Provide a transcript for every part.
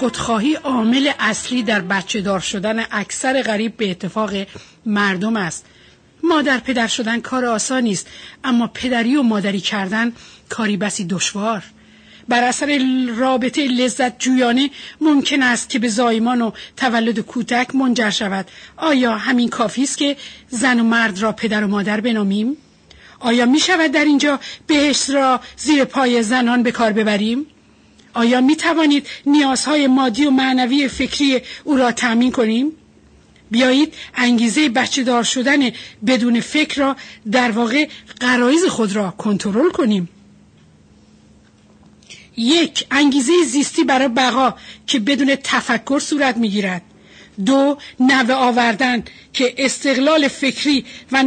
خودخواهی عامل اصلی در بچه دار شدن اکثر غریب به اتفاق مردم است. مادر پدر شدن کار آسانی است، اما پدری و مادری کردن کاری بسی دشوار. بر اثر رابطه لذت جویانه ممکن است که به زایمان و تولد کودک منجر شود. آیا همین کافی است که زن و مرد را پدر و مادر بنامیم؟ آیا می شود در اینجا بهشت را زیر پای زنان به کار ببریم؟ آیا می توانید نیازهای مادی و معنوی فکری او را تأمین کنیم؟ بیایید انگیزه بچه دار شدن بدون فکر را، در واقع غرایز خود را کنترل کنیم. 1. انگیزه زیستی برای بقا که بدون تفکر صورت می‌گیرد. 2. نوه آوردن که استقلال فکری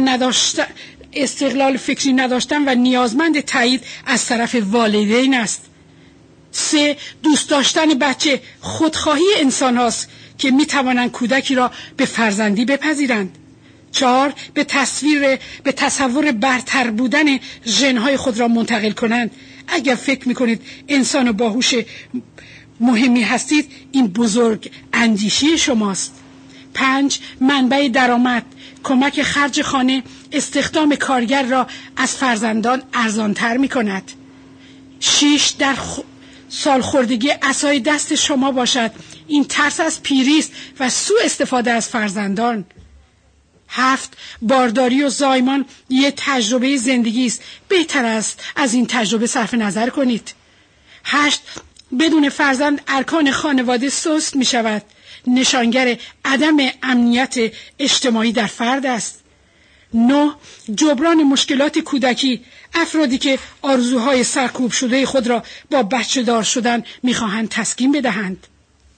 نداشتن و نیازمند تایید از طرف والدین است. 3. دوست داشتن بچه خودخواهی انسان هاست که می توانند کودکی را به فرزندی بپذیرند. 4. به تصور برتر بودن ژن‌های خود را منتقل کنند. اگر فکر می کنید انسان باهوش مهمی هستید، این بزرگ اندیشی شماست. 5. منبع درآمد، کمک خرج خانه، استخدام کارگر را از فرزندان ارزانتر می کند. 6. در سالخوردگی عصای دست شما باشد. این ترس از پیری است و سوء استفاده از فرزندان. 7. بارداری و زایمان یک تجربه زندگی است. بهتر است از این تجربه صرف نظر کنید. 8. بدون فرزند ارکان خانواده سست می شود. نشانگر عدم امنیت اجتماعی در فرد است. 9. جبران مشکلات کودکی، افرادی که آرزوهای سرکوب شده خود را با بچه دار شدن می‌خواهند تسکین بدهند.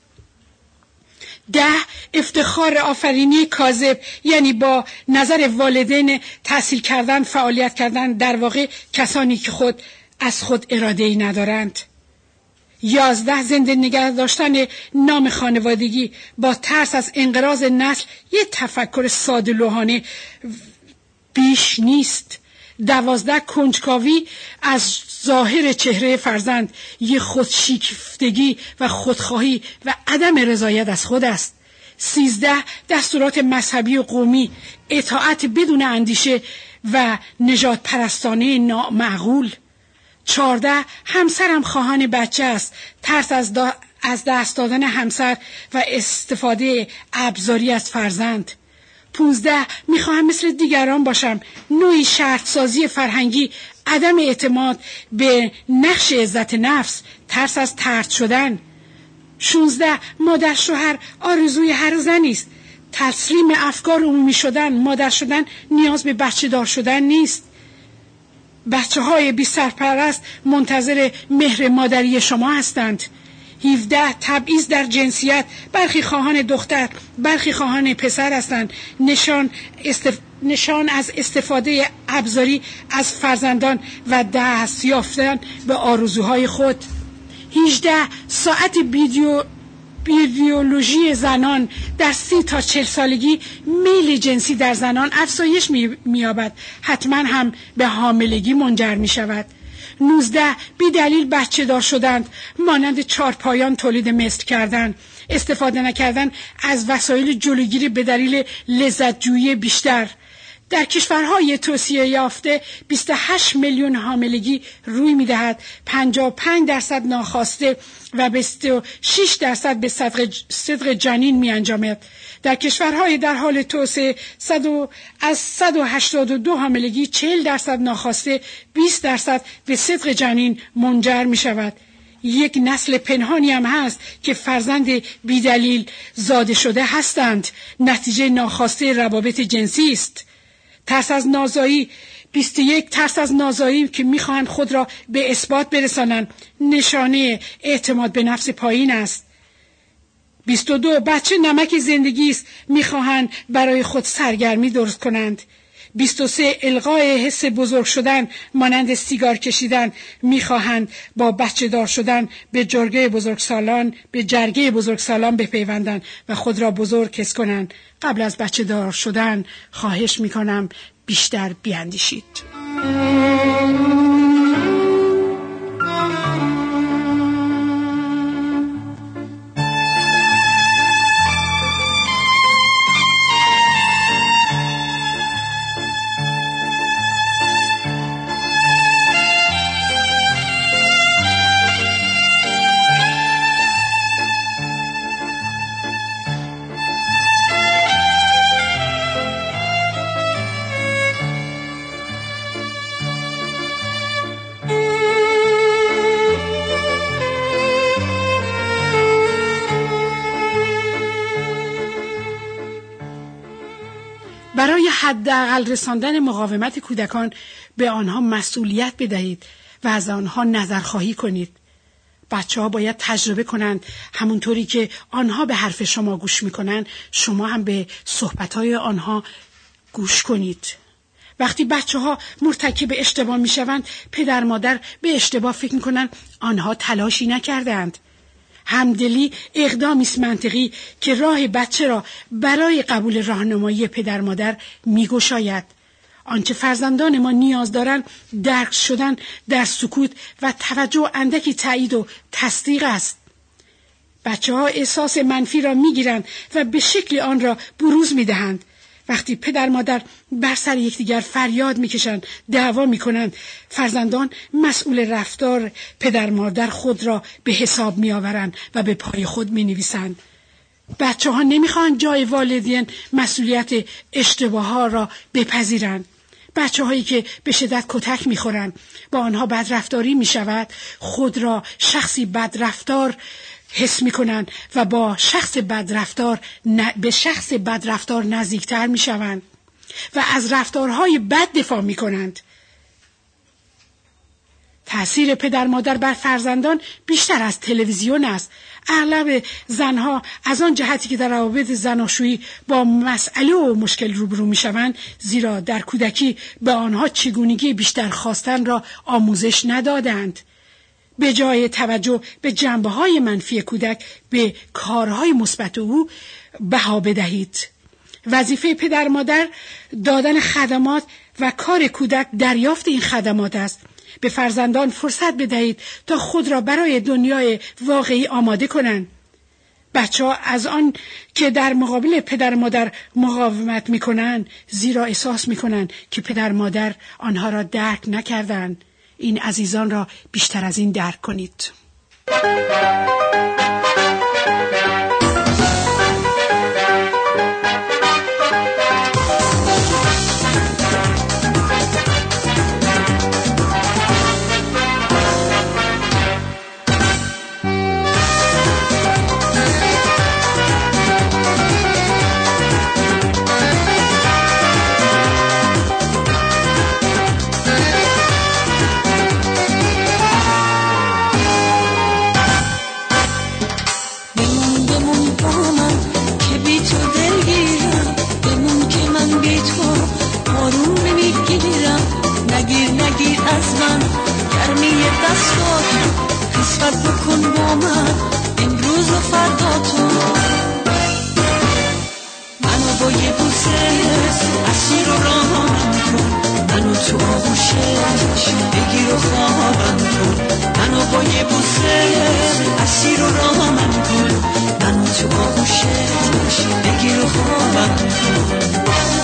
10. افتخار آفرینی کاذب، یعنی با نظر والدین تحصیل کردن، فعالیت کردن، در واقع کسانی که از خود اراده‌ای ندارند. 11. زنده نگه داشتن نام خانوادگی با ترس از انقراض نسل، یک تفکر ساده لوحانه بیش نیست. 12. کنجکاوی از ظاهر چهره فرزند، یک خودشیفتگی و خودخواهی و عدم رضایت از خود است. 13. دستورات مذهبی و قومی، اطاعت بدون اندیشه و نژاد پرستانه نامعقول. 14. همسرم خواهان بچه است، ترس از دست دادن همسر و استفاده ابزاری از فرزند. 15. میخواهم مثل دیگران باشم، نوعی شرط سازی فرهنگی، عدم اعتماد به نقش عزت نفس، ترس از طرد شدن. 16. مادر شوهر آرزوی هر زنی است. تسلیم افکار عمومی شدن، مادر شدن نیاز به بچه دار شدن نیست. بچه های بی سرپرست منتظر مهر مادری شما هستند. 17. تبعیض در جنسیت، برخی خواهان دختر، برخی خواهان پسر هستند. نشان از استفاده ابزاری از فرزندان و دست یافتن به آرزوهای خود. 18. ساعت بیولوژی زنان در 30 تا 40 سالگی میل جنسی در زنان افزایش می‌یابد، حتما هم به حاملگی منجر می‌شود. 19. بی دلیل بچه دار شدند، مانند چارپایان تولید مثل کردن، استفاده نکردن از وسایل جلوگیری به دلیل لذت جویی بیشتر. در کشورهای توسعه یافته 28 میلیون حاملگی روی می‌دهد، 55% ناخواسته و 26% به صدق جنین می‌انجامد. در کشورهای در حال توسعه از 182 حاملگی 40% ناخواسته، 20% به صدق جنین منجر می‌شود. یک نسل پنهانی هم هست که فرزند بیدلیل زاده شده هستند، نتیجه ناخواسته روابط جنسی است. ترس از نازایی، 21 ترس از نازایی که میخواهند خود را به اثبات برسانند، نشانه اعتماد به نفس پایین است. 22 بچه نمک زندگی است، میخواهند برای خود سرگرمی درست کنند. 23 الغای حس بزرگ شدن مانند سیگار کشیدن، میخواهند با بچه دار شدن به جرگه بزرگسالان بپیوندند و خود را بزرگ حس کنند. قبل از بچه دار شدن خواهش میکنم بیشتر بیاندیشید. حداقل رساندن مقاومت کودکان به آنها مسئولیت بدهید و از آنها نظرخواهی کنید. بچه‌ها باید تجربه کنند همونطوری که آنها به حرف شما گوش میکنن شما هم به صحبتهای آنها گوش کنید. وقتی بچه‌ها مرتکب اشتباه میشوند پدر مادر به اشتباه فکر میکنن آنها تلاشی نکردند. همدلی اقدامی است منطقی که راه بچه را برای قبول راهنمایی پدر مادر میگشاید. آنچه فرزندان ما نیاز دارند درک شدن در سکوت و توجه و اندکی تایید و تصدیق است. بچه‌ها احساس منفی را میگیرند و به شکل آن را بروز میدهند. وقتی پدر مادر بر سر یکدیگر فریاد میکشند، دعوا میکنند، فرزندان مسئول رفتار پدر مادر خود را به حساب میآورند و به پای خود مینویسند. بچه‌ها نمیخوان جای والدین مسئولیت اشتباه‌ها را بپذیرند. بچه‌هایی که به شدت کتک میخورند، با آنها بدرفتاری میشود، خود را شخصی بدرفتار حس میکنند و با به شخص بدرفتار نزدیکتر میشوند و از رفتارهای بد دفاع میکنند. تأثیر پدر مادر بر فرزندان بیشتر از تلویزیون است. اغلب زنها از آن جهتی که در روابط زناشویی با مسئله و مشکل روبرو میشوند، زیرا در کودکی به آنها چگونگی بیشتر خواستن را آموزش ندادند. به جای توجه به جنبه‌های منفی کودک به کارهای مثبت او بها بدهید. وظیفه پدر مادر دادن خدمات و کار کودک دریافت این خدمات است. به فرزندان فرصت بدهید تا خود را برای دنیای واقعی آماده کنند. بچه‌ها از آن که در مقابل پدر مادر مقاومت می‌کنند زیرا احساس می‌کنند که پدر مادر آنها را درک نکردند. این عزیزان را بیشتر از این درک کنید. نگیر از من گرمی دستاتو، قسمت بکن با من امروز و فردا تو. منو با یه بوسه اسیر و راهم کن، منو تو آغوشش بگیر و خوابم کن. منو با یه بوسه اسیر و راهم کن، منو تو آغوشش بگیر و خوابم کن.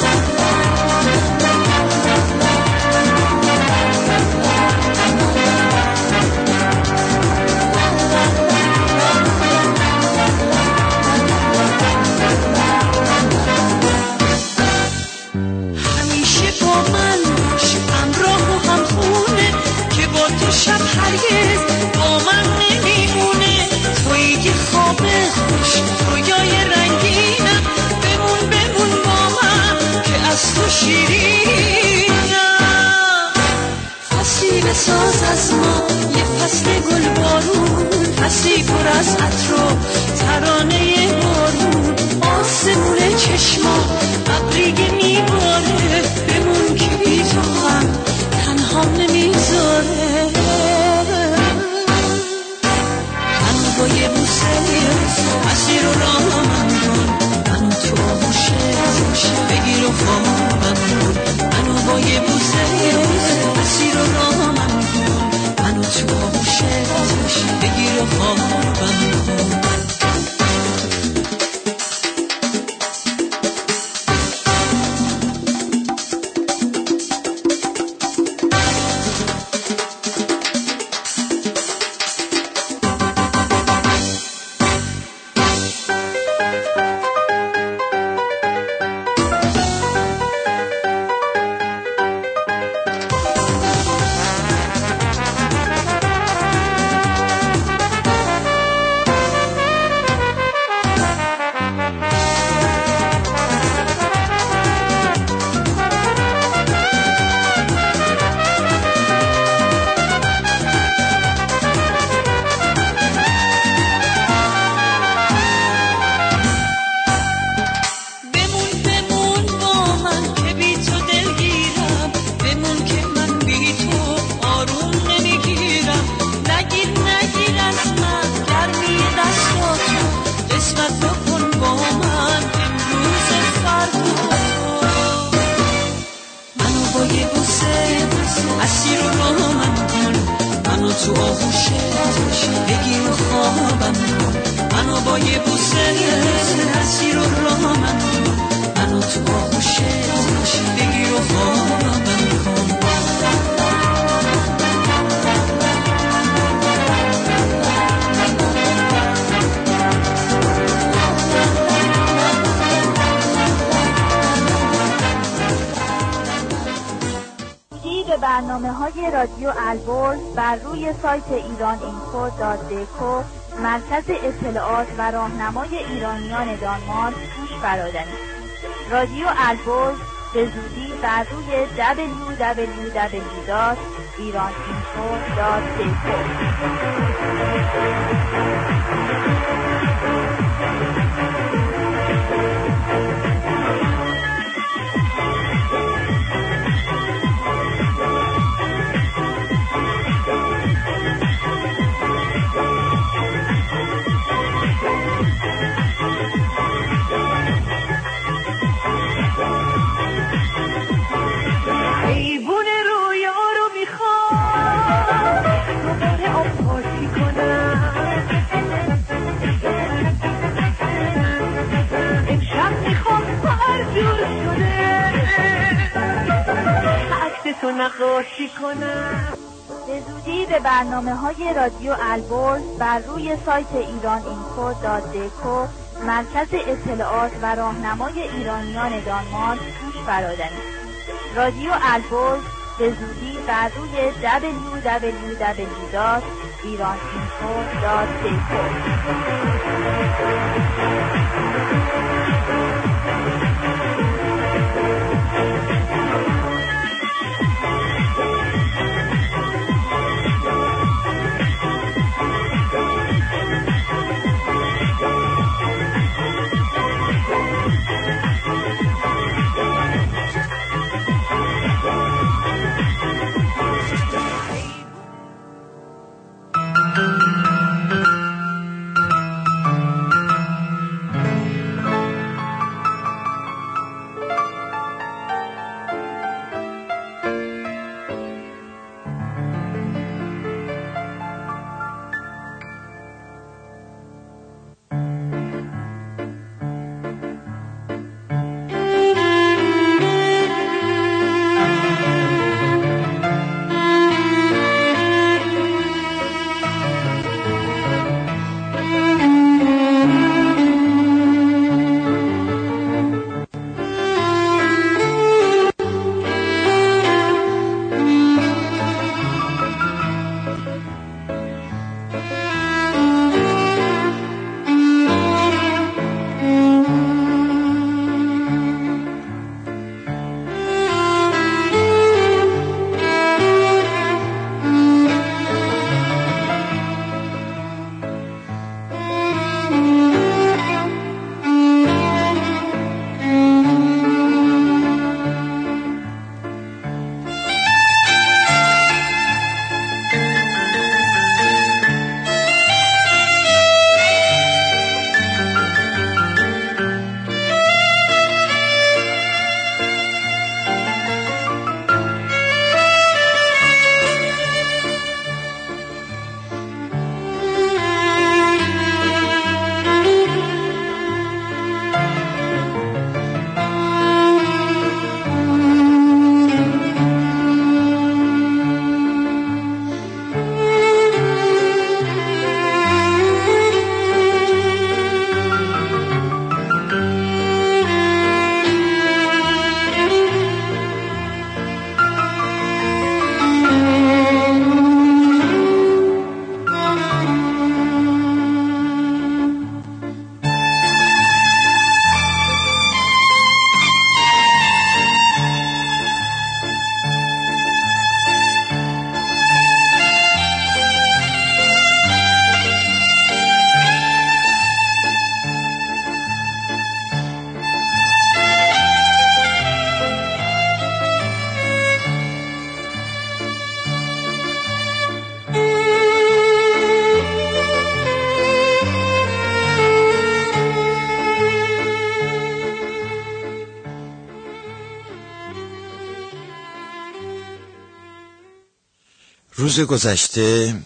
شب هرگز با من نمیمونه، تویی که خواب خوش رویای رنگینم. بمون با من که از تو شیرینم. فصلی بساز از ما یه فصل گل بارون، فصلی پر از عطر و ترانه بارون. آسمون چشما ابری که میباره، بمون که بی تو غم تنهام نمیذاره. با یه بوسه مسیر و راه من کن، منو تو آغوشش بگیر و خوابم کن. منو با یه بوسه مسیر و راه من کن، منو تو آغوشش بگیر و خوابم کن. تو آغوشه بگیر و خوابم کن، منو با یه بوسه اسیر و رامم کن، منو تو آغوشه بگیر و خوابم کن. برنامه‌های رادیو البرز بر روی سایت ایرانینفو.dk مرکز اطلاعات و راهنمای ایرانیان دانمارک گوش فرادنی. رادیو البرز به زودی بر روی www.iraninfo.dk. به زودی به برنامه‌های رادیو البرز بر روی سایت ایرانینفو.dk مرکز اطلاعات و راهنمای ایرانیان دانمارک گوش فرادنی. رادیو البرز به زودی بر روی www.iraninfo.dk. روز گذشته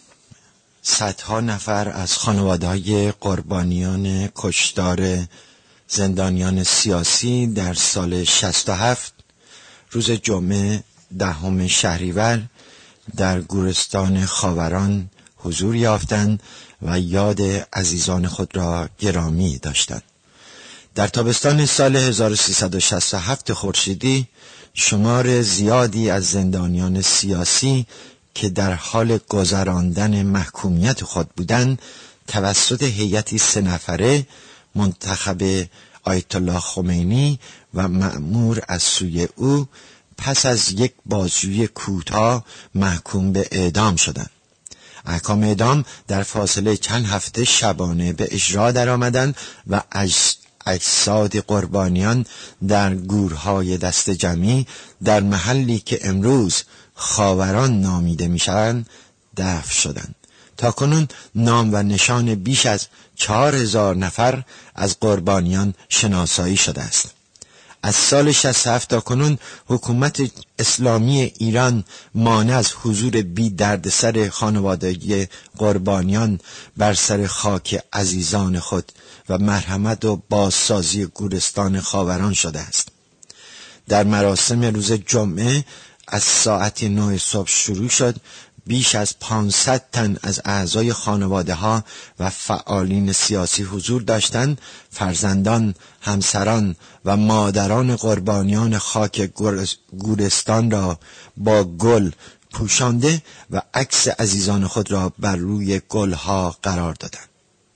صدها نفر از خانواده‌های قربانیان کشتار زندانیان سیاسی در سال 67 روز جمعه 10 شهریور در گورستان خاوران حضور یافتند و یاد عزیزان خود را گرامی داشتند. در تابستان سال 1367 خورشیدی شمار زیادی از زندانیان سیاسی که در حال گذراندن محکومیت خود بودند توسط هیئتی 3 نفره منتخب آیت الله خمینی و مأمور از سوی او پس از یک بازجویی کوتاه محکوم به اعدام شدند. احکام اعدام در فاصله چند هفته شبانه به اجرا درآمدند و اجساد قربانیان در گورهای دست جمعی در محلی که امروز خاوران نامیده میشوند دفن شدند. تاکنون نام و نشان بیش از 4000 نفر از قربانیان شناسایی شده است. از سال 67 تاکنون حکومت اسلامی ایران مانع از حضور بی دردسر خانواده قربانیان بر سر خاک عزیزان خود و مرحمت و بازسازی گورستان خاوران شده است. در مراسم روز جمعه از ساعت 9 صبح شروع شد. بیش از 500 تن از اعضای خانواده ها و فعالین سیاسی حضور داشتند. فرزندان، همسران و مادران قربانیان خاک گورستان را با گل پوشانده و عکس عزیزان خود را بر روی گلها قرار دادند.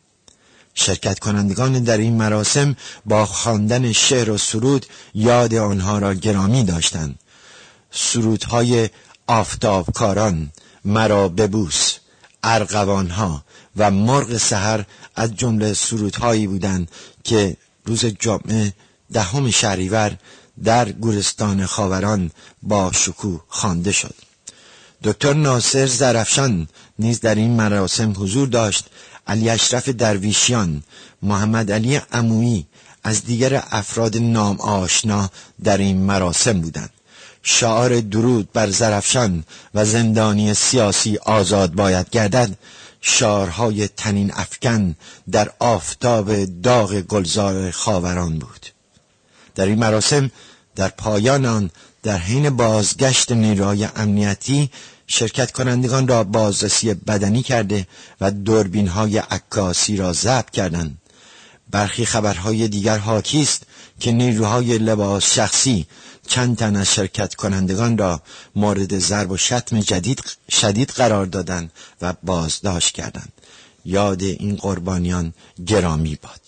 شرکت کنندگان در این مراسم با خواندن شعر و سرود یاد آنها را گرامی داشتند. سرودهای آفتابکاران، مرا ببوس، ارغوانها و مرغ سحر از جمله سرودهایی بودند که روز جمعه 10 شهریور در گورستان خاوران با شکوه خوانده شد. دکتر ناصر زرافشان نیز در این مراسم حضور داشت. علی اشرف درویشیان، محمد علی عمویی از دیگر افراد نام آشنا در این مراسم بودند. شعار درود بر زرافشان و زندانی سیاسی آزاد باید گردد شعارهای تنین افکن در آفتاب داغ گلزار خاوران بود. در این مراسم در پایان آن در حین بازگشت نیروهای امنیتی شرکت کنندگان را بازرسی بدنی کرده و دوربین‌های عکاسی را ضبط کردند. برخی خبرهای دیگر حاکی است که نیروهای لباس شخصی چند تن از شرکت کنندگان را مورد ضرب و شتم شدید قرار دادند و بازداشت کردند. یاد این قربانیان گرامی باد.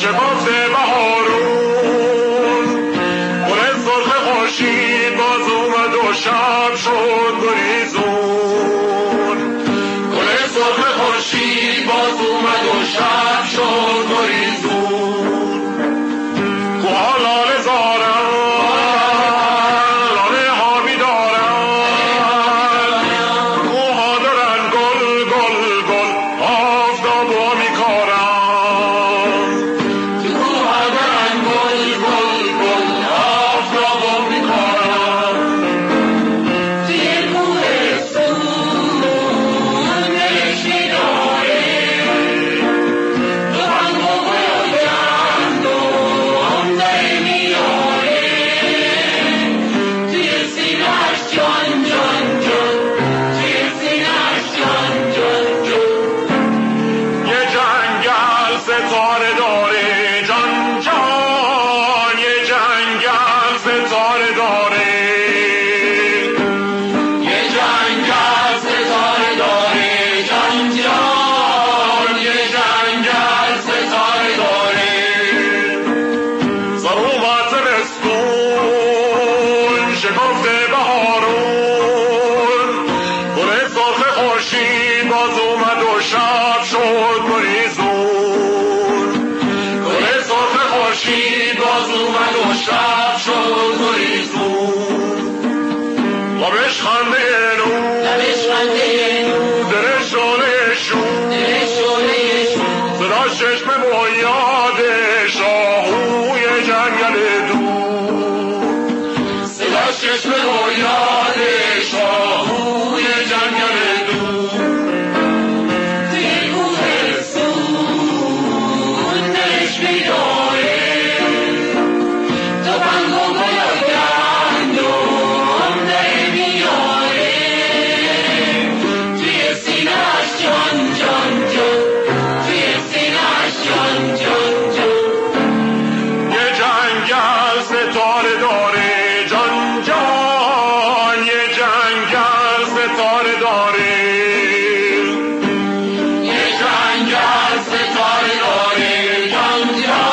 شکفته بهارون گل سرخ خورشید باز اومد و شب شد گریزون گل سرخ خورشید باز اومد و شب شد گریزون کوها لاله زارن لاله ها میدارن کوها دارن گل گل گل آفتاب ها میکارن کوها دارن گل گل گل آفتاب ها میکارن توی کوهستون نشی داره ستاره داره جان جان یه جنگل ستاره داره یه جنگل ستاره داره جان جان یه جنگل ستاره داره سر اومد زمستون شکفته بهارون گل سرخ خورشید باز اومد و شب شد گریزون خورشید باز اومد و شب شد گریزون لبش خنده نو درش شونه شون صدا چشم بنیاد شاهوی جنگل دور صدا چشم بنیاد شاهوی جنگل دور ستاره داره جان جان یه جنگل ستاره داره یه جنگل ستاره داره جان جان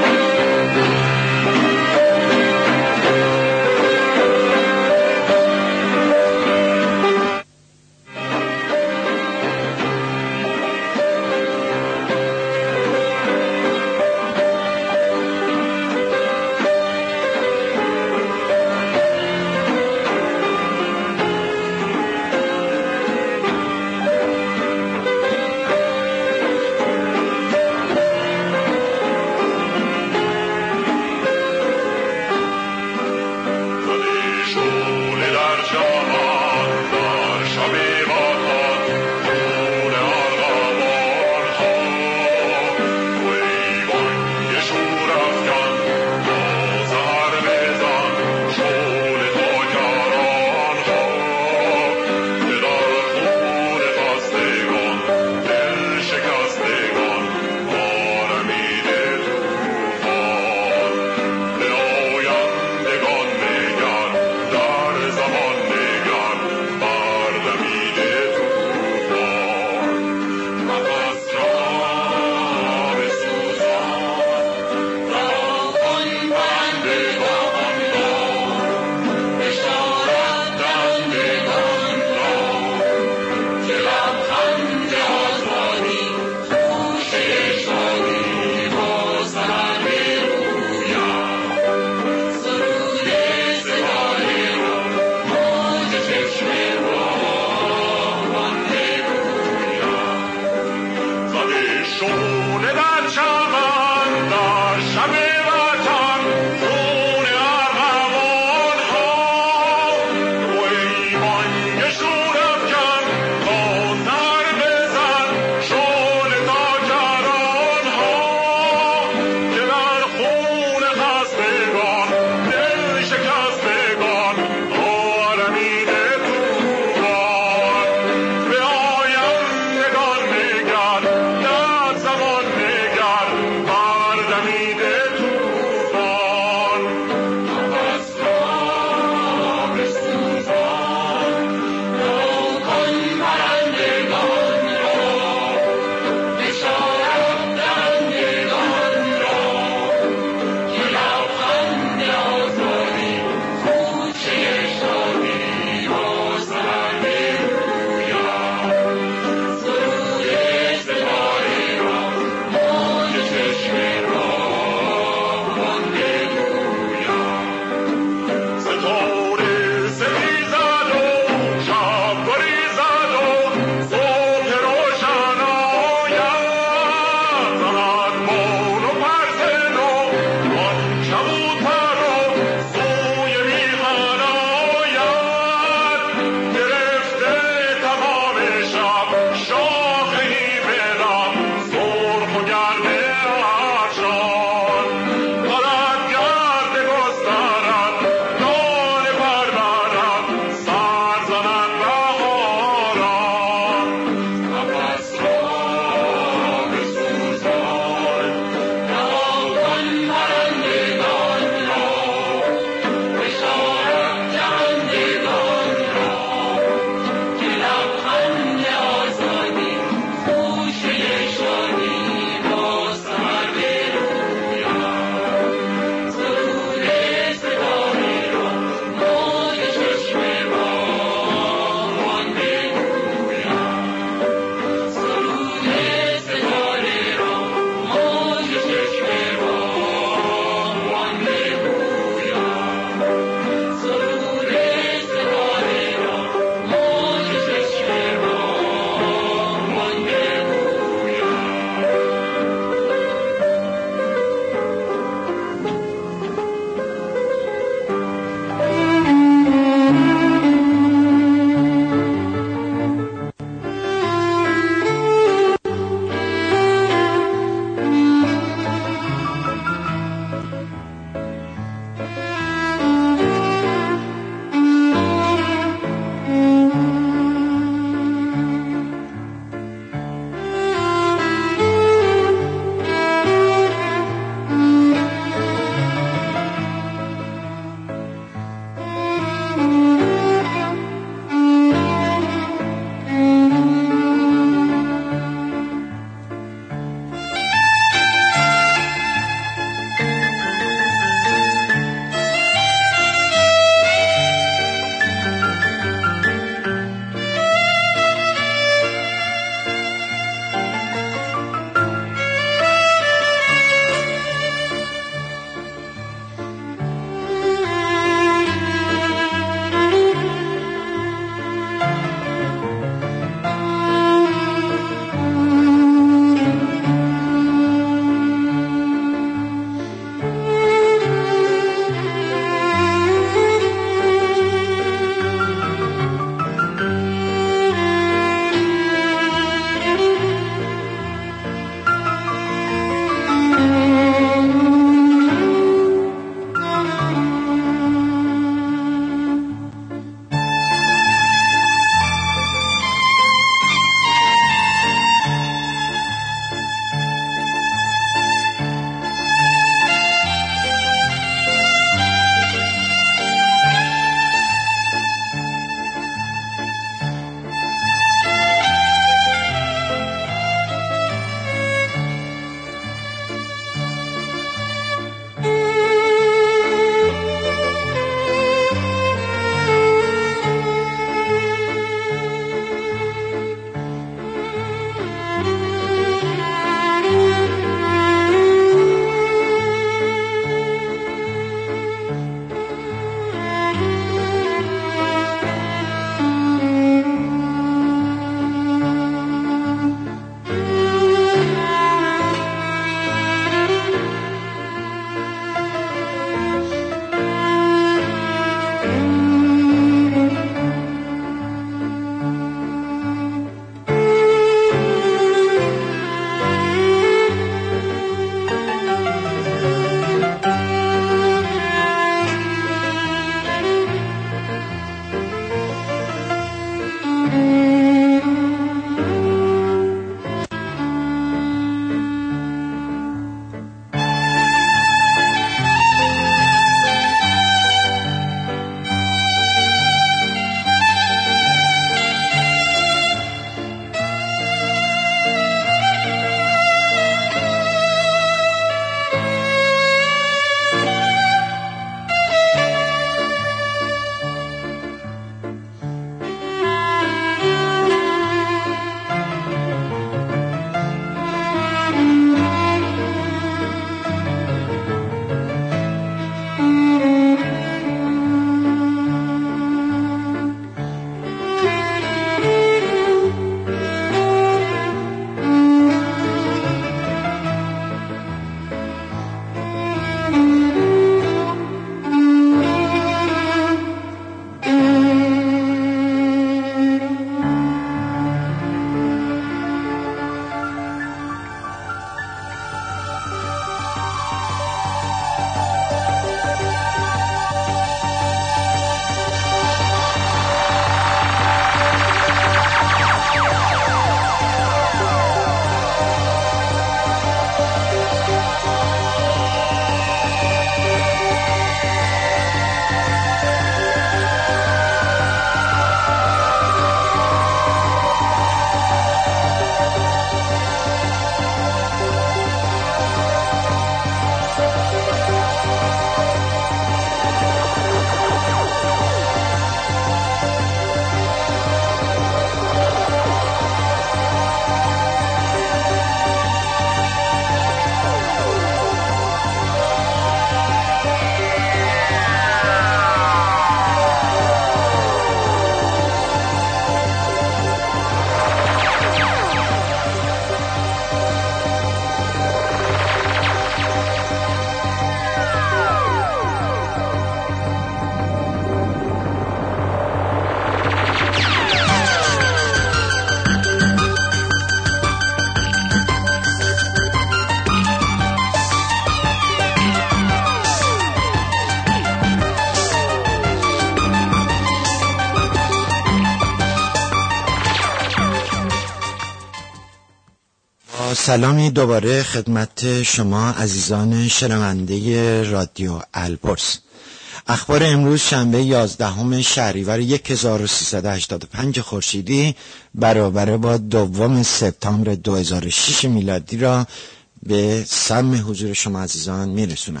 با سلامی دوباره خدمت شما عزیزان شنونده رادیو البرز. اخبار امروز شنبه 11 شهریور 1385 خورشیدی برابر با 2 سپتامبر 2006 میلادی را به سمع حضور شما عزیزان میرسونم.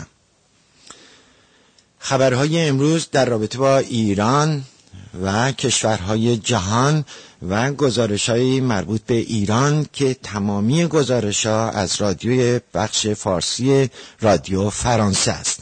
خبرهای امروز در رابطه با ایران و کشورهای جهان و گزارش‌های مربوط به ایران که تمامی گزارش‌ها از رادیوی بخش فارسی رادیو فرانسه است.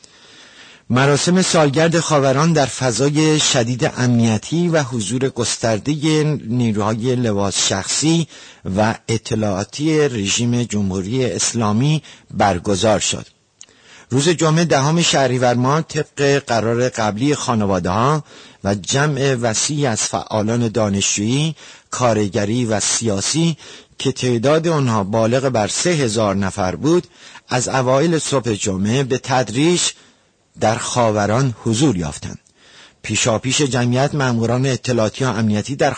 مراسم سالگرد خاوران در فضای شدید امنیتی و حضور گسترده نیروهای لواس شخصی و اطلاعاتی رژیم جمهوری اسلامی برگزار شد. روز جمعه 10 شهریور ماه طبق قرار قبلی خانواده‌ها و جمع وسیع از فعالان دانشجویی، کارگری و سیاسی که تعداد آنها بالغ بر 3000 نفر بود، از اوایل صبح جمعه به تدریج در خاوران حضور یافتند. پیشاپیش جمعیت ماموران اطلاعاتی و امنیتی در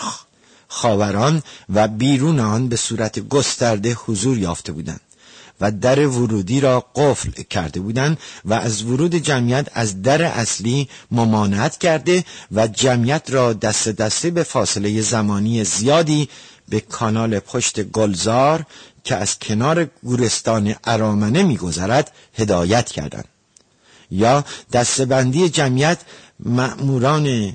خاوران و بیرون آن به صورت گسترده حضور یافته بودند و در ورودی را قفل کرده بودند و از ورود جمعیت از در اصلی ممانعت کرده و جمعیت را دست دسته به فاصله زمانی زیادی به کانال پشت گلزار که از کنار گورستان ارامنه می‌گذرد هدایت کردند. یا دسته‌بندی جمعیت، مأموران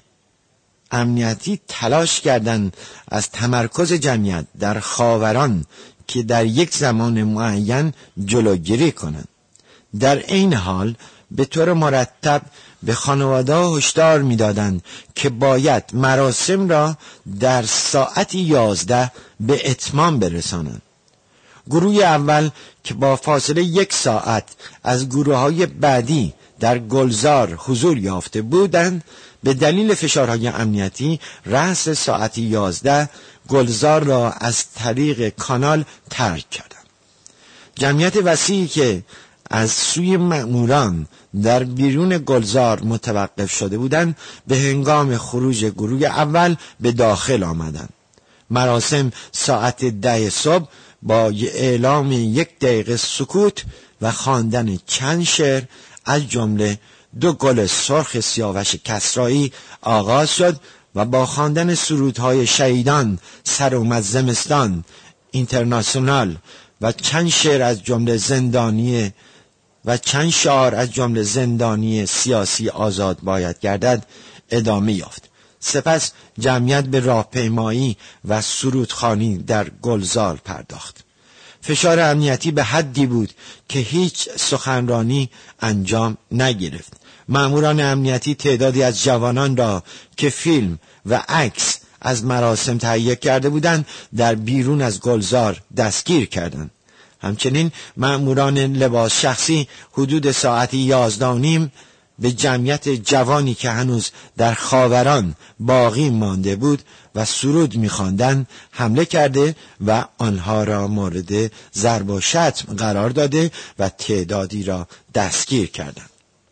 امنیتی تلاش کردند از تمرکز جمعیت در خاوران که در یک زمان معین جلوگیری کنند. در این حال به طور مرتب به خانواده‌ها هشدار می‌دادند که باید مراسم را در ساعت 11 به اتمام برسانند. گروه اول که با فاصله 1 ساعت از گروه‌های بعدی در گلزار حضور یافته بودند، به دلیل فشارهای امنیتی رأس ساعت 11 گلزار را از طریق کانال ترک کردند. جمعیت وسیعی که از سوی مأموران در بیرون گلزار متوقف شده بودند به هنگام خروج گروه اول به داخل آمدند. مراسم ساعت 10 صبح با اعلام 1 دقیقه سکوت و خواندن چند شعر از جمله 2 گل سرخ سیاوش کسرایی آغاز شد و با خواندن سرودهای شهیدان، سر اومد زمستان، اینترناسیونال و چند شعر از جمله زندانی و چند شعار از جمله زندانی سیاسی آزاد باید گردد ادامه یافت. سپس جمعیت به راهپیمایی و سرودخوانی در گلزار پرداخت. فشار امنیتی به حدی بود که هیچ سخنرانی انجام نگرفت. ماموران امنیتی تعدادی از جوانان را که فیلم و عکس از مراسم تهیه کرده بودند در بیرون از گلزار دستگیر کردند. همچنین ماموران لباس شخصی حدود ساعت 11:30 به جمعیت جوانی که هنوز در خاوران باقی مانده بود و سرود می‌خواندند حمله کرده و آنها را مورد ضرب و شتم قرار داده و تعدادی را دستگیر کردند.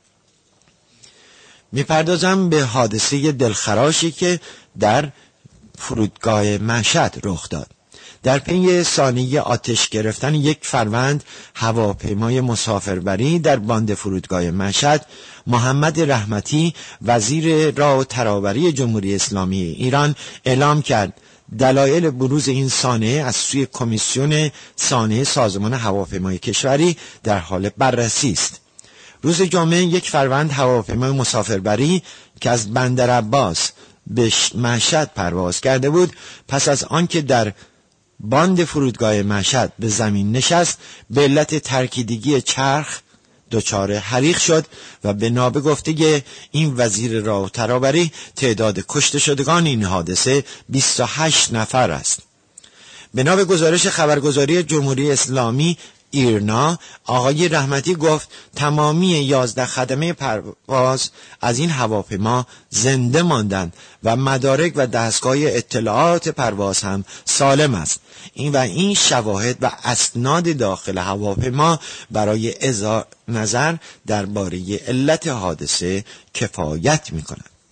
می‌پردازم به حادثه دلخراشی که در فرودگاه مشهد رخ داد. در پی ثانیه آتش گرفتن 1 فروند هواپیمای مسافربری در باند فرودگاه مشهد، محمد رحمتی وزیر راه و ترابری جمهوری اسلامی ایران اعلام کرد دلایل بروز این سانحه از سوی کمیسیون سانحه سازمان هواپیمای کشوری در حال بررسی است. روز جمعه 1 فروند هواپیمای مسافربری که از بندر عباس به مشهد پرواز کرده بود، پس از آنکه در باند فرودگاه مشهد به زمین نشست، به علت ترکیدگی چرخ دچار حریق شد و به نابگفتگی این وزیر راه و ترابری تعداد کشته شدگان این حادثه 28 نفر است. بنا به گزارش خبرگزاری جمهوری اسلامی ایرنا، آقای رحمتی گفت تمامی 11 خدمه پرواز از این هواپیما زنده ماندند و مدارک و دستگاه اطلاعات پرواز هم سالم است. این شواهد و اسناد داخل هواپیما برای اظهار نظر درباره علت حادثه کفایت می‌کند.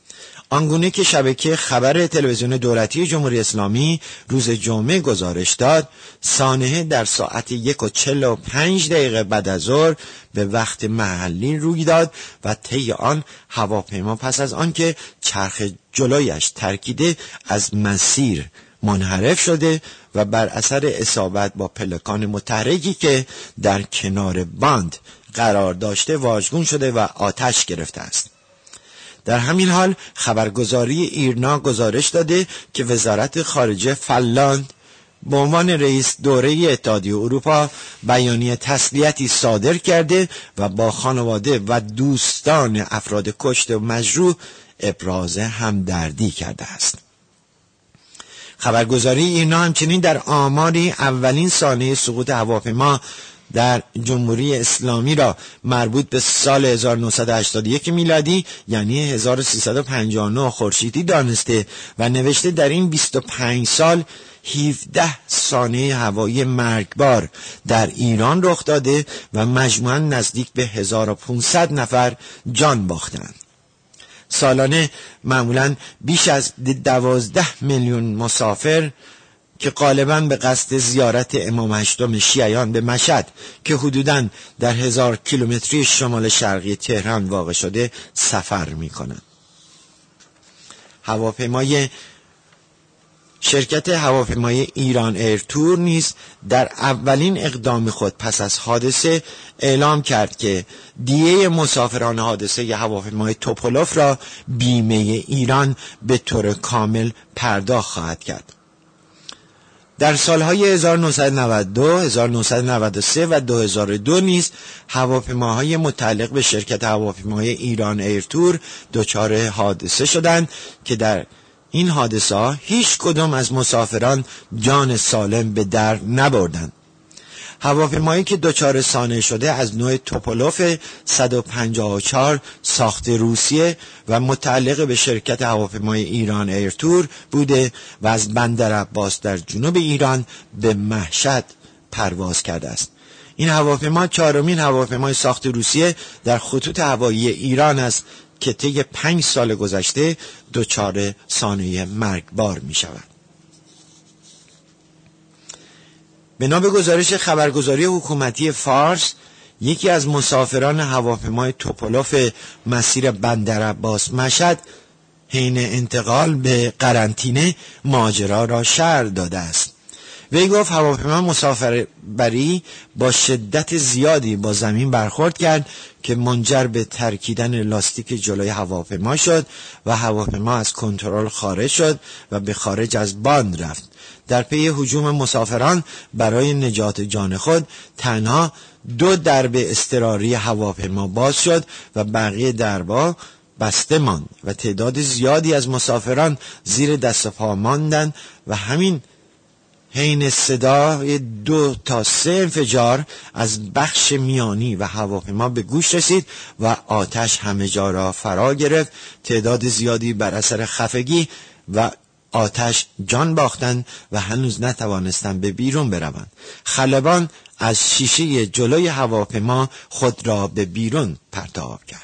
آنگونه که شبکه خبر تلویزیون دولتی جمهوری اسلامی روز جمعه گزارش داد، سانحه در ساعت 1:45 بعد از ظهر به وقت محلی روی داد و طی آن هواپیما پس از آنکه چرخ جلویش ترکیده از مسیر منحرف شده و بر اثر اصابت با پلکان متحرکی که در کنار باند قرار داشته واژگون شده و آتش گرفته است. در همین حال خبرگزاری ایرنا گزارش داده که وزارت خارجه فنلاند به عنوان رئیس دوره اتحادیه اروپا بیانیه تسلیتی صادر کرده و با خانواده و دوستان افراد کشته و مجروح ابراز همدردی کرده است. خبرگزاری ایرنا همچنین در آماری اولین سانحه سقوط هواپیما در جمهوری اسلامی را مربوط به سال 1981 میلادی یعنی 1359 خورشیدی دانسته و نوشته در این 25 سال 17 سانحه هوایی مرگبار در ایران رخ داده و مجموعاً نزدیک به 1500 نفر جان باختند. سالانه معمولاً بیش از 12 میلیون مسافر که غالباً به قصد زیارت امام هشتم شیعیان به مشهد که حدوداً در 1000 کیلومتری شمال شرقی تهران واقع شده سفر می‌کنند. شرکت هواپیمای ایران ایرتور نیز در اولین اقدام خود پس از حادثه اعلام کرد که دیه مسافران حادثه هواپیمای توپولوف را بیمه ایران به طور کامل پرداخت خواهد کرد. در سالهای 1992, 1993 و 2002 نیز هواپیماهای متعلق به شرکت هواپیمای ایران ایرتور دچار حادثه شدند که در این حادثه ها هیچ کدام از مسافران جان سالم به در نبردند. هواپیمایی که دچار سانحه شده از نوع توپولوف 154 ساخت روسیه و متعلق به شرکت هواپیمای ایران ایرتور بوده و از بندر عباس در جنوب ایران به مشهد پرواز کرده است. این هواپیما چهارمین هواپیمای ساخت روسیه در خطوط هوایی ایران است که طی 5 سال گذشته دچار سانحه مرگبار می شود. بنا به گزارش خبرگزاری حکومتی فارس، یکی از مسافران هواپیمای توپولوف مسیر بندر عباس مشهد حین انتقال به قرنطینه ماجرا را شرح داده است. وی گفت هواپیما مسافربری با شدت زیادی با زمین برخورد کرد که منجر به ترکیدن لاستیک جلوی هواپیما شد و هواپیما از کنترل خارج شد و به خارج از باند رفت. در پی هجوم مسافران برای نجات جان خود تنها 2 درب اضطراری هواپیما باز شد و بقیه دربا بسته ماند و تعداد زیادی از مسافران زیر دست و پا ماندند و همین حین صدای 2 تا 3 انفجار از بخش میانی و هواپیما به گوش رسید و آتش همه جا را فرا گرفت. تعداد زیادی بر اثر خفگی و آتش جان باختند و هنوز نتوانستند به بیرون بروند. خلبان از شیشه جلوی هواپیما خود را به بیرون پرتاب کرد.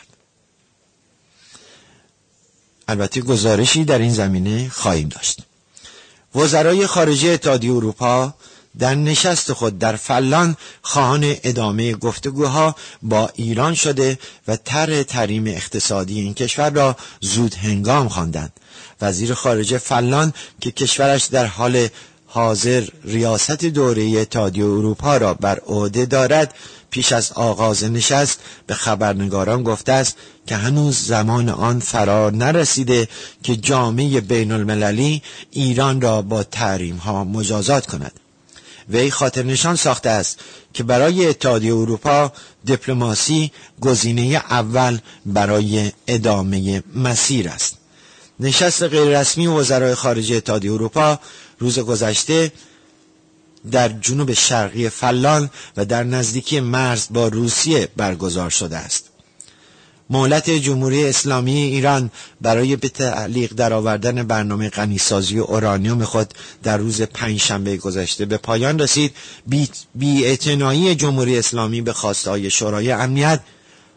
البته گزارشی در این زمینه خواهیم داشت. وزرای خارجه اتحادیه اروپا در نشست خود در فنلاند خواهان ادامه گفتگوها با ایران شده و طرح تحریم اقتصادی این کشور را زود هنگام خواندند. وزیر خارجه فنلاند که کشورش در حال حاضر ریاست دوره اتحادیه اروپا را بر عهده دارد، پیش از آغاز نشست به خبرنگاران گفته است که هنوز زمان آن فرا نرسیده که جامعه بین المللی ایران را با تحریم ها مجازات کند. وی خاطر نشان ساخته است که برای اتحادیه اروپا دیپلماسی گزینه اول برای ادامه مسیر است. نشست غیررسمی وزرای خارجه اتحادیه اروپا روز گذشته در جنوب شرقی فنلاند و در نزدیکی مرز با روسیه برگزار شده است. مهلت جمهوری اسلامی ایران برای به تعلیق درآوردن برنامه غنیسازی اورانیوم خود در روز پنجشنبه گذشته به پایان رسید. بی‌اعتنایی جمهوری اسلامی به خواسته‌های شورای امنیت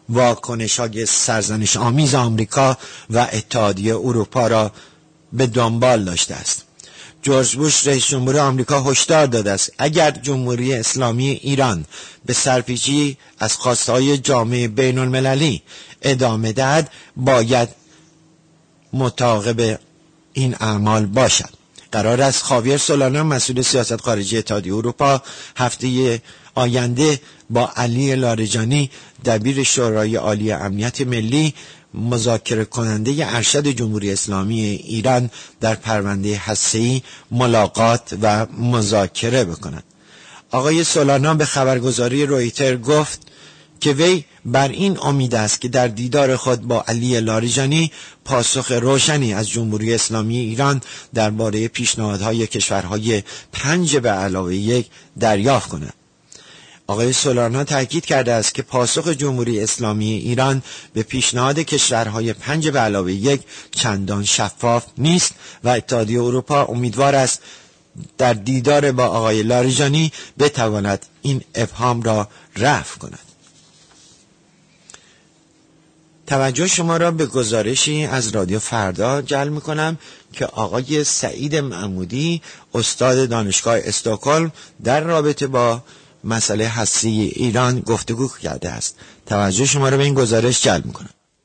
واکنش‌های سرزنش آمیز آمریکا و اتحادیه اروپا را به دنبال داشته است. جورج بوش رئیس جمهور آمریکا هشدار داده است اگر جمهوری اسلامی ایران به سرپیچی از خواستهای جامعه بین المللی ادامه دهد باید متعاقب این اعمال باشد. قرار است خاویر سولانا مسئول سیاست خارجی اتحادیه اروپا هفته آینده با علی لاریجانی دبیر شورای عالی امنیت ملی مذاکره کننده ارشد جمهوری اسلامی ایران در پرونده هسته‌ای ملاقات و مذاکره بکنند. آقای سولانا به خبرگزاری رویتر گفت که وی بر این امید است که در دیدار خود با علی لاریجانی پاسخ روشنی از جمهوری اسلامی ایران درباره پیشنهادهای کشورهای 5+1 دریافت کند. آقای سولانا تاکید کرده است که پاسخ جمهوری اسلامی ایران به پیشنهاد کشورهای 5+1 چندان شفاف نیست و اتحادیه اروپا امیدوار است در دیدار با آقای لاریجانی بتواند این ابهام را رفع کند. توجه شما را به گزارشی از رادیو فردا جلب می‌کنم که آقای سعید محمودی استاد دانشگاه استکهلم در رابطه با مسئله هستی ایران گفتگو کرده است. توجه شما را به این گزارش جلب می‌کنم.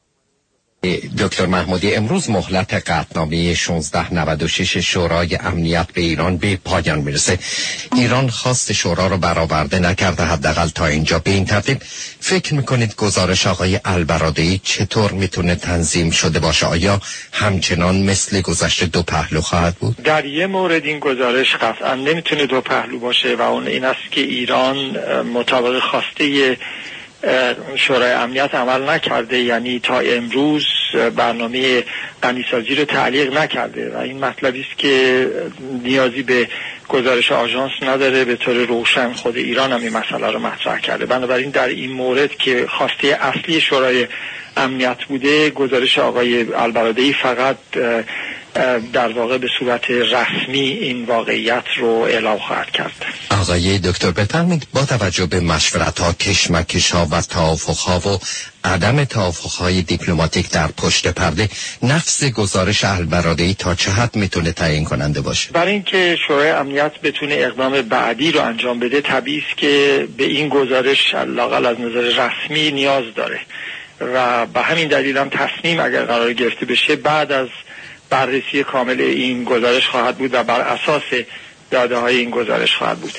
دکتر محمودی، امروز مهلت قطعنامه 1696 شورای امنیت به ایران به پایان میرسه. ایران خواست شورا رو برآورده نکرده، حداقل تا اینجا. به این ترتیب فکر میکنید گزارش آقای البرادعی چطور میتونه تنظیم شده باشه؟ آیا همچنان مثل گذشته دو پهلو خواهد بود؟ در یه مورد این گزارش قطعا نمیتونه دو پهلو باشه و اون این است که ایران مطابق خواسته شورای امنیت عمل نکرده، یعنی تا امروز برنامه غنیسازی رو تعلیق نکرده و این مطلبی است که نیازی به گزارش آژانس نداره. به طور روشن خود ایران هم این مسئله رو مطرح کرده. بنابراین در این مورد که خواسته اصلی شورای امنیت بوده، گزارش آقای البرادعی فقط در واقع به صورت رسمی این واقعیت رو اعلام خواهد کرد. آقای دکتر بفرمایید، با توجه به مشورت‌ها، کشمکش‌ها و توافق‌ها و عدم توافق‌های دیپلماتیک در پشت پرده، نفس گزارش البرادعی تا چه حد میتونه تعیین کننده باشه؟ برای اینکه شورای امنیت بتونه اقدام بعدی رو انجام بده، طبیعی است که به این گزارش لااقل از نظر رسمی نیاز داره و به همین دلیل هم تصمیم اگر قرار گرفته بشه بعد از بررسی کامل این گزارش خواهد بود و بر اساس داده های این گزارش خواهد بود.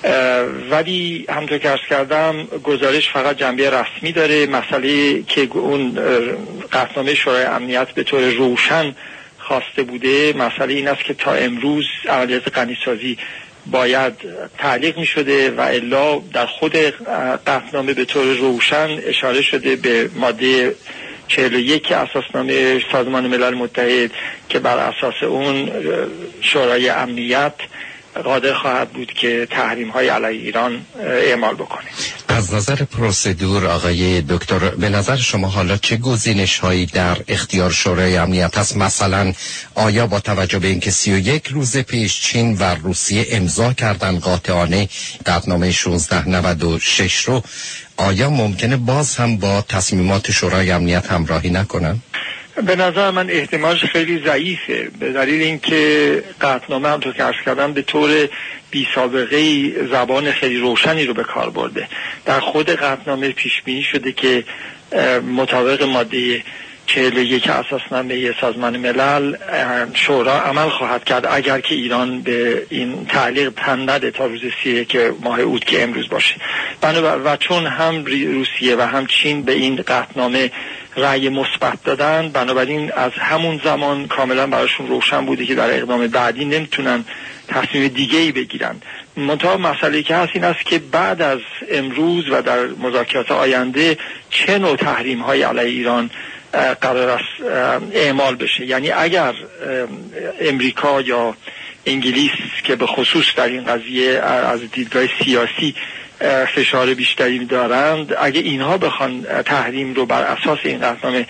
ولی همونطور که عرض کردم گزارش فقط جنبه رسمی داره. مسئله که اون قطعنامه شورای امنیت به طور روشن خواسته بوده، مسئله این است که تا امروز عملیات غنیسازی باید تعلیق می شده و الا در خود قطعنامه به طور روشن اشاره شده به ماده 41 اساسنامه سازمان ملل متحد که بر اساس اون شورای امنیت قادر خواهد بود که تحریم‌های علیه ایران اعمال بکنه. از نظر پروسدور آقای دکتر، به نظر شما حالا چه گزینش‌هایی در اختیار شورای امنیت است؟ مثلا آیا با توجه به اینکه 31 روز پیش چین و روسیه امضا کردن قاطعانه قطعنامه 1696 رو، آیا ممکنه باز هم با تصمیمات شورای امنیت همراهی نکنن؟ به نظر من احتمالش خیلی ضعیفه، به دلیل اینکه قطعنامه همونطور که عرض کردم به طور بی سابقه زبان خیلی روشنی رو به کار برده. در خود قطعنامه پیش بینی شده که مطابق ماده 41 اساسنامه سازمان ملل شورا عمل خواهد کرد اگر که ایران به این تعلیق تن نده تا روز 31 ماه اوت که امروز باشه. و چون هم روسیه و هم چین به این قطعنامه رأی مثبت دادن، بنابراین از همون زمان کاملا براشون روشن بوده که در اقدام بعدی نمیتونن تصمیم دیگه‌ای بگیرن. منتها مسئله که هست این است که بعد از امروز و در مذاکرات آینده چه نوع تحریم‌های علیه ایران قرار است اعمال بشه. یعنی اگر امریکا یا انگلیس که به خصوص در این قضیه از دیدگاه سیاسی فشار بیشتری دارند، اگه اینها بخوان تحریم رو بر اساس این قطعنامه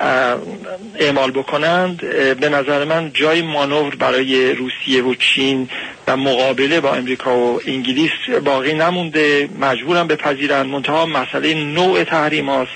اعمال بکنند، به نظر من جای مانور برای روسیه و چین و مقابله با امریکا و انگلیس باقی نمونده، مجبورن بپذیرن. منتها مسئله نوع تحریم هاست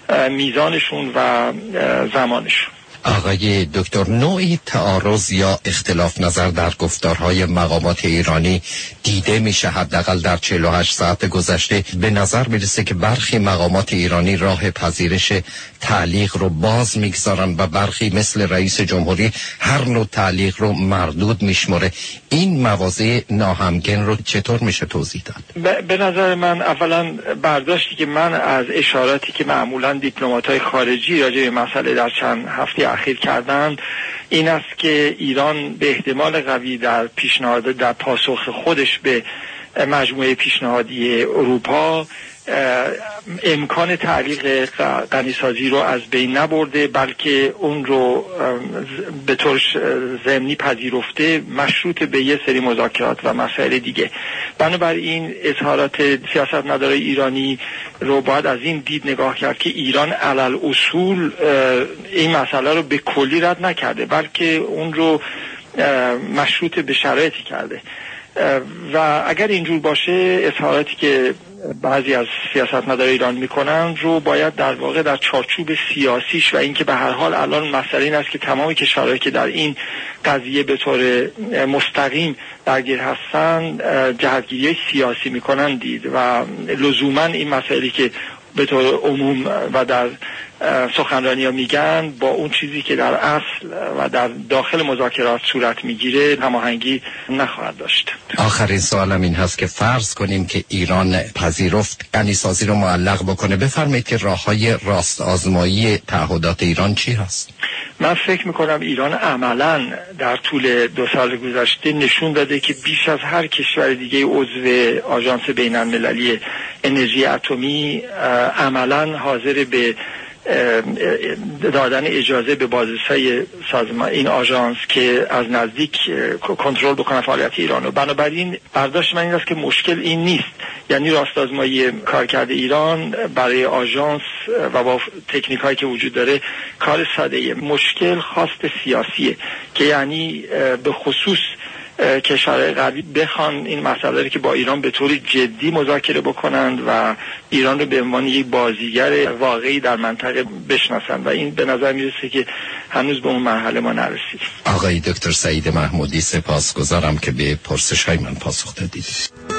میزانشون و زمانشون. آقای دکتر، نوعی تعارض یا اختلاف نظر در گفتارهای مقامات ایرانی دیده میشه. حداقل در 48 ساعت گذشته به نظر میرسه که برخی مقامات ایرانی راه پذیرش تعلیق رو باز میگذارن و برخی مثل رئیس جمهوری هر نوع تعلیق رو مردود میشمره. این مواضع ناهمگن رو چطور میشه توضیح داد؟ به نظر من اولا برداشتی که من از اشاراتی که معمولا دیپلمات‌های خارجی راجع به مسئله در چند هفته اخیر کردن این است که ایران به احتمال قوی در پاسخ خودش به مجموعه پیشنهادی اروپا امکان تعلیق غنیسازی رو از بین نبرده، بلکه اون رو به طور ضمنی پذیرفته، مشروط به یه سری مذاکرات و مسائل دیگه. بنابراین اظهارات سیاستمدارای ایرانی رو باید از این دید نگاه کرد که ایران علل اصول این مسئله رو به کلی رد نکرده، بلکه اون رو مشروط به شرایطی کرده. و اگر اینجور باشه اظهاراتی که بعضی از سیاستمداران ایران میکنن رو باید در واقع در چارچوب سیاسیش و اینکه به هر حال الان مسئله این است که تمام کشورهایی که در این قضیه به طور مستقیم درگیر هستن جهتگیری سیاسی میکنن دید و لزوما این مسائلی که به طور عموم و در سخنرانی ها میگن با اون چیزی که در اصل و در داخل مذاکرات صورت میگیره هماهنگی نخواهد داشت. آخرین سوالم این هست که فرض کنیم که ایران پذیرفت غنیسازی رو معلق بکنه، بفرمایید که راههای راست آزمایی تعهدات ایران چی هست؟ من فکر میکنم ایران عملا در طول 2 سال گذشته نشون داده که بیش از هر کشور دیگه عضو آژانس بین المللی انرژی اتمی عملا حاضر به دادن اجازه به بازرسای سازمان این آژانس که از نزدیک کنترل بکنه فعالیت ایران رو. بنابراین برداشت من این است که مشکل این نیست، یعنی راستآزمایی کارکرد ایران برای آژانس و با تکنیک هایی که وجود داره کار ساده. مشکل خواست سیاسیه که یعنی به خصوص کشورهای غربی بخوان این مسئله رو که با ایران به طور جدی مذاکره بکنند و ایران رو به عنوان یک بازیگر واقعی در منطقه بشناسند و این به نظر میرسه که هنوز به اون مرحله ما نرسیدیم. آقای دکتر سعید محمودی سپاسگزارم که به پرسش‌های من پاسخ دادید.